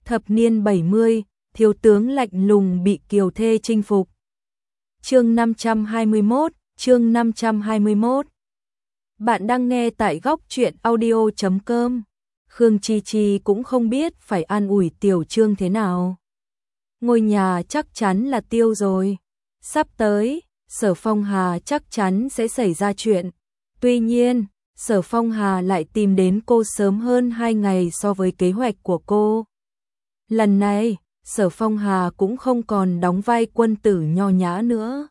Thập niên 70, thiếu tướng lạnh lùng bị kiều thê chinh phục. Chương 521. Bạn đang nghe tại góc truyện audio.com. Khương Chi Chi cũng không biết phải an ủi Tiểu Trương thế nào. Ngôi nhà chắc chắn là tiêu rồi. Sắp tới, Sở Phong Hà chắc chắn sẽ xảy ra chuyện. Tuy nhiên, Sở Phong Hà lại tìm đến cô sớm hơn 2 ngày so với kế hoạch của cô. Lần này, Sở Phong Hà cũng không còn đóng vai quân tử nho nhã nữa.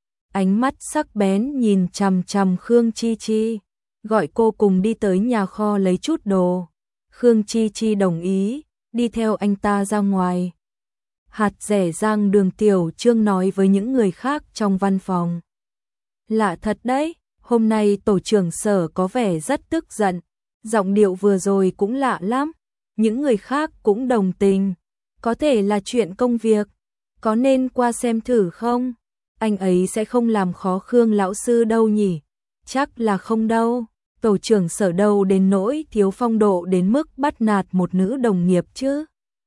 Ánh mắt sắc bén nhìn chằm chằm Khương Chi Chi, gọi cô cùng đi tới nhà kho lấy chút đồ. Khương Chi Chi đồng ý, đi theo anh ta ra ngoài. Hạt rẻ rang Đường Tiểu Trương nói với những người khác trong văn phòng. Lạ thật đấy, hôm nay tổ trưởng Sở có vẻ rất tức giận, giọng điệu vừa rồi cũng lạ lắm. Những người khác cũng đồng tình, có thể là chuyện công việc, có nên qua xem thử không? Anh ấy sẽ không làm khó Khương lão sư đâu nhỉ? Chắc là không đâu, tổ trưởng Sở đâu đến nỗi thiếu phong độ đến mức bắt nạt một nữ đồng nghiệp chứ.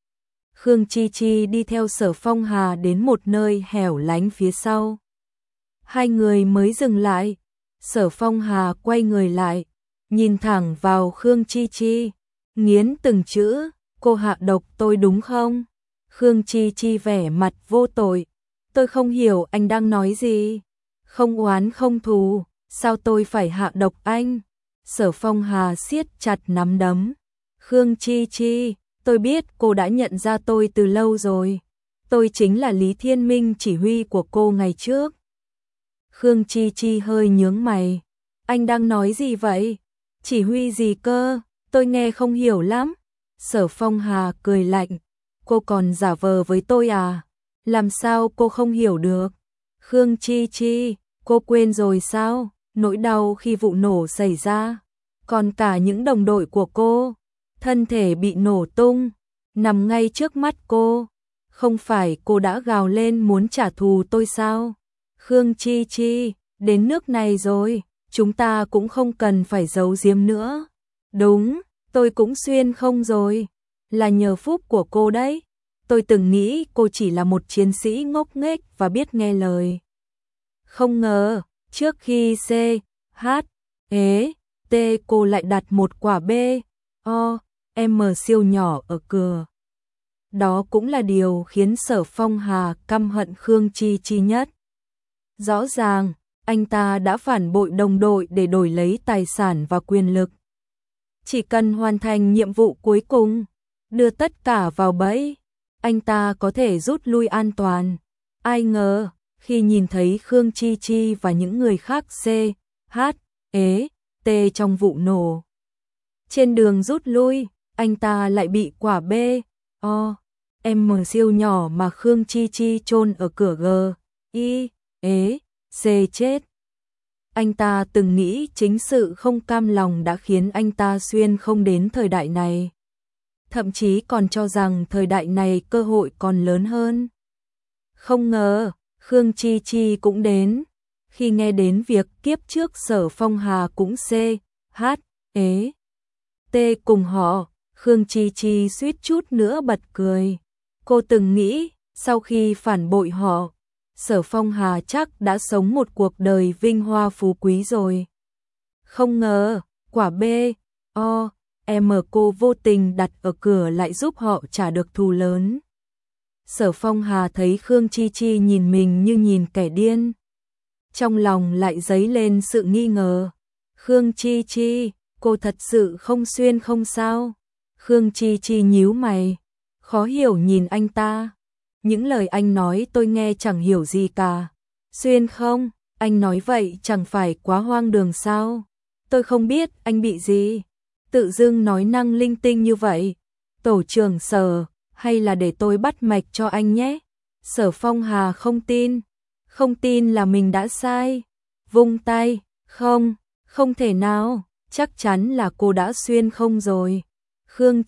Khương Chi Chi đi theo Sở Phong Hà đến một nơi hẻo lánh phía sau. Hai người mới dừng lại, Sở Phong Hà quay người lại, nhìn thẳng vào Khương Chi Chi, nghiến từng chữ, cô hạ độc tôi đúng không? Khương Chi Chi vẻ mặt vô tội, tôi không hiểu anh đang nói gì. Không oán không thù, sao tôi phải hạ độc anh? Sở Phong Hà siết chặt nắm đấm. Khương Chi Chi, tôi biết cô đã nhận ra tôi từ lâu rồi. Tôi chính là Lý Thiên Minh chỉ huy của cô ngày trước. Khương Chi Chi hơi nhướng mày. Anh đang nói gì vậy? Chỉ huy gì cơ? Tôi nghe không hiểu lắm. Sở Phong Hà cười lạnh. Cô còn giả vờ với tôi à? Làm sao cô không hiểu được? Khương Chi Chi, cô quên rồi sao? Nỗi đau khi vụ nổ xảy ra. Còn cả những đồng đội của cô. Thân thể bị nổ tung. Nằm ngay trước mắt cô. Không phải cô đã gào lên muốn trả thù tôi sao? Khương Chi Chi, đến nước này rồi. Chúng ta cũng không cần phải giấu giếm nữa. Đúng, tôi cũng xuyên không rồi. Là nhờ phúc của cô đấy. Tôi từng nghĩ cô chỉ là một chiến sĩ ngốc nghếch và biết nghe lời. Không ngờ, trước khi C, H, T cô lại đặt một quả B, O, M siêu nhỏ ở cửa. Đó cũng là điều khiến Sở Phong Hà căm hận Khương Chi Chi nhất. Rõ ràng, anh ta đã phản bội đồng đội để đổi lấy tài sản và quyền lực. Chỉ cần hoàn thành nhiệm vụ cuối cùng, đưa tất cả vào bẫy, anh ta có thể rút lui an toàn. Ai ngờ, khi nhìn thấy Khương Chi Chi và những người khác C, H, T trong vụ nổ. Trên đường rút lui, anh ta lại bị quả B, O, M siêu nhỏ mà Khương Chi Chi chôn ở cửa G, I, C chết. Anh ta từng nghĩ chính sự không cam lòng đã khiến anh ta xuyên không đến thời đại này. Thậm chí còn cho rằng thời đại này cơ hội còn lớn hơn. Không ngờ, Khương Chi Chi cũng đến. Khi nghe đến việc kiếp trước Sở Phong Hà cũng C, H, T cùng họ, Khương Chi Chi suýt chút nữa bật cười. Cô từng nghĩ, sau khi phản bội họ, Sở Phong Hà chắc đã sống một cuộc đời vinh hoa phú quý rồi. Không ngờ, quả B, O, M cô vô tình đặt ở cửa lại giúp họ trả được thù lớn. Sở Phong Hà thấy Khương Chi Chi nhìn mình như nhìn kẻ điên. Trong lòng lại dấy lên sự nghi ngờ. Khương Chi Chi, cô thật sự không xuyên không sao? Khương Chi Chi nhíu mày, khó hiểu nhìn anh ta. Những lời anh nói tôi nghe chẳng hiểu gì cả. Xuyên không? Anh nói vậy chẳng phải quá hoang đường sao? Tôi không biết anh bị gì. Tự dưng nói năng linh tinh như vậy. Tổ trưởng Sở, hay là để tôi bắt mạch cho anh nhé? Sở Phong Hà không tin. Không tin là mình đã sai. Vung tay, không thể nào. Chắc chắn là cô đã xuyên không rồi. Khương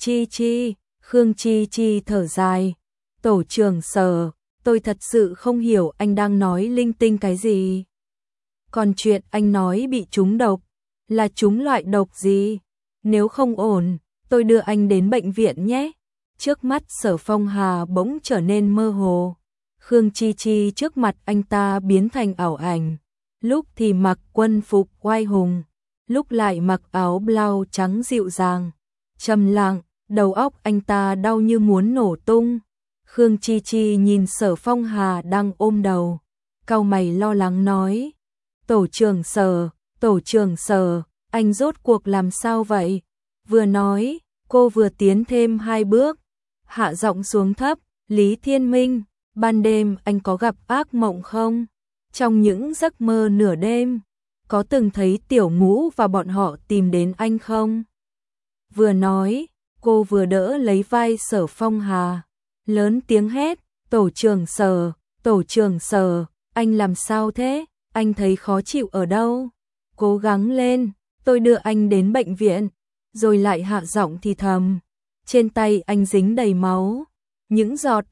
Chi Chi thở dài. Tổ trưởng Sở, tôi thật sự không hiểu anh đang nói linh tinh cái gì. Còn chuyện anh nói bị trúng độc, là trúng loại độc gì? Nếu không ổn, tôi đưa anh đến bệnh viện nhé. Trước mắt Sở Phong Hà bỗng trở nên mơ hồ. Khương Chi Chi trước mặt anh ta biến thành ảo ảnh. Lúc thì mặc quân phục oai hùng, lúc lại mặc áo blau trắng dịu dàng, trầm lặng, đầu óc anh ta đau như muốn nổ tung. Khương Chi Chi nhìn Sở Phong Hà đang ôm đầu, cau mày lo lắng nói: "Tổ trưởng Sở, anh rốt cuộc làm sao vậy?" Vừa nói, cô vừa tiến thêm 2 bước, hạ giọng xuống thấp: "Lý Thiên Minh, ban đêm anh có gặp ác mộng không? Trong những giấc mơ nửa đêm, có từng thấy Tiểu Ngũ và bọn họ tìm đến anh không?" Vừa nói, cô vừa đỡ lấy vai Sở Phong Hà, lớn tiếng hét: "Tổ trưởng Sở, anh làm sao thế? Anh thấy khó chịu ở đâu? Cố gắng lên, tôi đưa anh đến bệnh viện." Rồi lại hạ giọng thì thầm: "Trên tay anh dính đầy máu, những giọt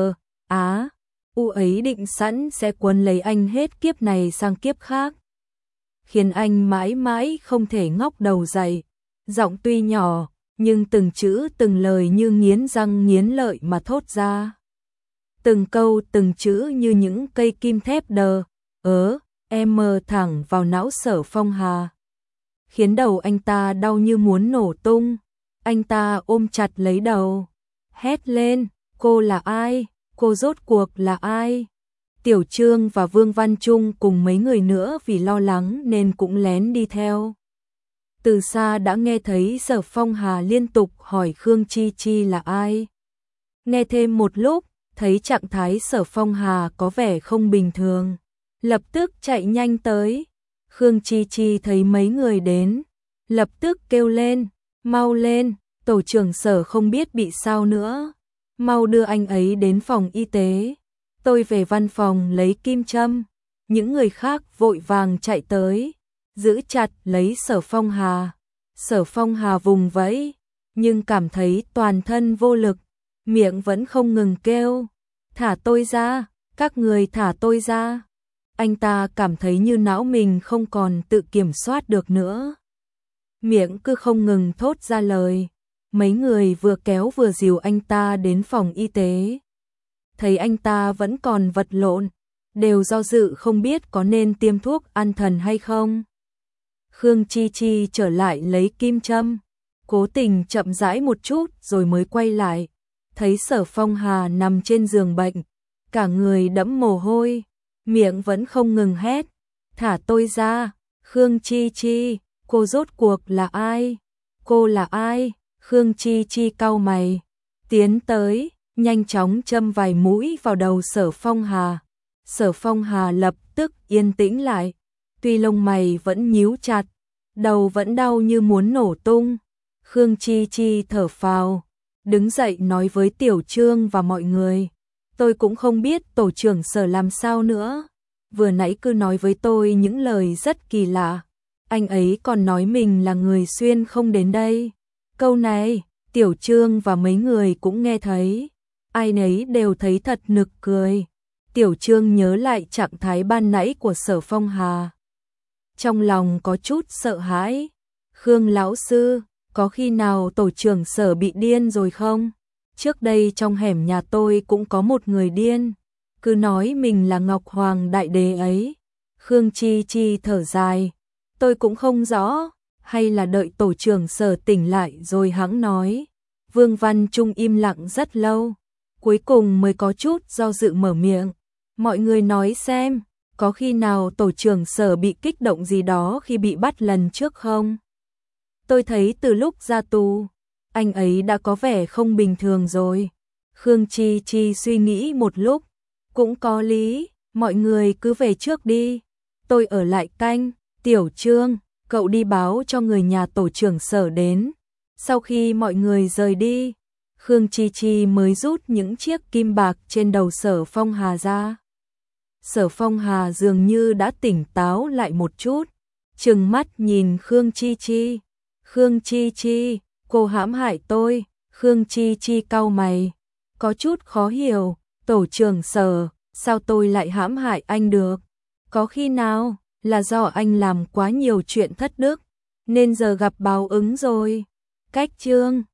U ấy định sẵn sẽ quấn lấy anh hết kiếp này sang kiếp khác, khiến anh mãi mãi không thể ngóc đầu dậy." Giọng tuy nhỏ, nhưng từng chữ từng lời như nghiến răng nghiến lợi mà thốt ra. Từng câu từng chữ như những cây kim thép thẳng vào não Sở Phong Hà, khiến đầu anh ta đau như muốn nổ tung. Anh ta ôm chặt lấy đầu, hét lên: "Cô là ai? Cô rốt cuộc là ai?" Tiểu Trương và Vương Văn Trung cùng mấy người nữa vì lo lắng nên cũng lén đi theo. Từ xa đã nghe thấy Sở Phong Hà liên tục hỏi Khương Chi Chi là ai. Nghe thêm một lúc, thấy trạng thái Sở Phong Hà có vẻ không bình thường, lập tức chạy nhanh tới. Khương Chi Chi thấy mấy người đến, lập tức kêu lên: "Mau lên, tổ trưởng Sở không biết bị sao nữa. Mau đưa anh ấy đến phòng y tế. Tôi về văn phòng lấy kim châm." Những người khác vội vàng chạy tới, giữ chặt lấy Sở Phong Hà. Sở Phong Hà vùng vẫy, nhưng cảm thấy toàn thân vô lực, miệng vẫn không ngừng kêu: "Thả tôi ra, các người thả tôi ra." Anh ta cảm thấy như não mình không còn tự kiểm soát được nữa, miệng cứ không ngừng thốt ra lời. Mấy người vừa kéo vừa dìu anh ta đến phòng y tế. Thấy anh ta vẫn còn vật lộn, đều do dự không biết có nên tiêm thuốc an thần hay không. Khương Chi Chi trở lại lấy kim châm, cố tình chậm rãi một chút rồi mới quay lại, thấy Sở Phong Hà nằm trên giường bệnh, cả người đẫm mồ hôi, miệng vẫn không ngừng hét: "Thả tôi ra, Khương Chi Chi, cô rốt cuộc là ai? Cô là ai?" Khương Chi Chi cau mày, tiến tới, nhanh chóng châm vài mũi vào đầu Sở Phong Hà. Sở Phong Hà lập tức yên tĩnh lại, tuy lông mày vẫn nhíu chặt, đầu vẫn đau như muốn nổ tung. Khương Chi Chi thở phào, đứng dậy nói với Tiểu Trương và mọi người: "Tôi cũng không biết tổ trưởng Sở làm sao nữa. Vừa nãy cứ nói với tôi những lời rất kỳ lạ. Anh ấy còn nói mình là người xuyên không đến đây." Câu này, Tiểu Trương và mấy người cũng nghe thấy. Ai nấy đều thấy thật nực cười. Tiểu Trương nhớ lại trạng thái ban nãy của Sở Phong Hà, trong lòng có chút sợ hãi. "Khương lão sư, có khi nào tổ trưởng Sở bị điên rồi không? Trước đây trong hẻm nhà tôi cũng có một người điên, cứ nói mình là Ngọc Hoàng Đại Đế ấy." Khương Chi Chi thở dài: "Tôi cũng không rõ, hay là đợi tổ trưởng Sở tỉnh lại rồi hẵng nói." Vương Văn Trung im lặng rất lâu, cuối cùng mới có chút do dự mở miệng: "Mọi người nói xem, có khi nào tổ trưởng Sở bị kích động gì đó khi bị bắt lần trước không? Tôi thấy từ lúc ra tù, anh ấy đã có vẻ không bình thường rồi." Khương Chi Chi suy nghĩ một lúc, cũng có lý, mọi người cứ về trước đi, tôi ở lại canh. Tiểu Trương, cậu đi báo cho người nhà tổ trưởng Sở đến. Sau khi mọi người rời đi, Khương Chi Chi mới rút những chiếc kim bạc trên đầu Sở Phong Hà ra. Sở Phong Hà dường như đã tỉnh táo lại một chút, trừng mắt nhìn Khương Chi Chi. "Khương Chi Chi, cô hãm hại tôi." Khương Chi Chi cau mày, có chút khó hiểu: "Tổ trưởng Sở, sao tôi lại hãm hại anh được? Có khi nào là do anh làm quá nhiều chuyện thất đức, nên giờ gặp báo ứng rồi." Cách chương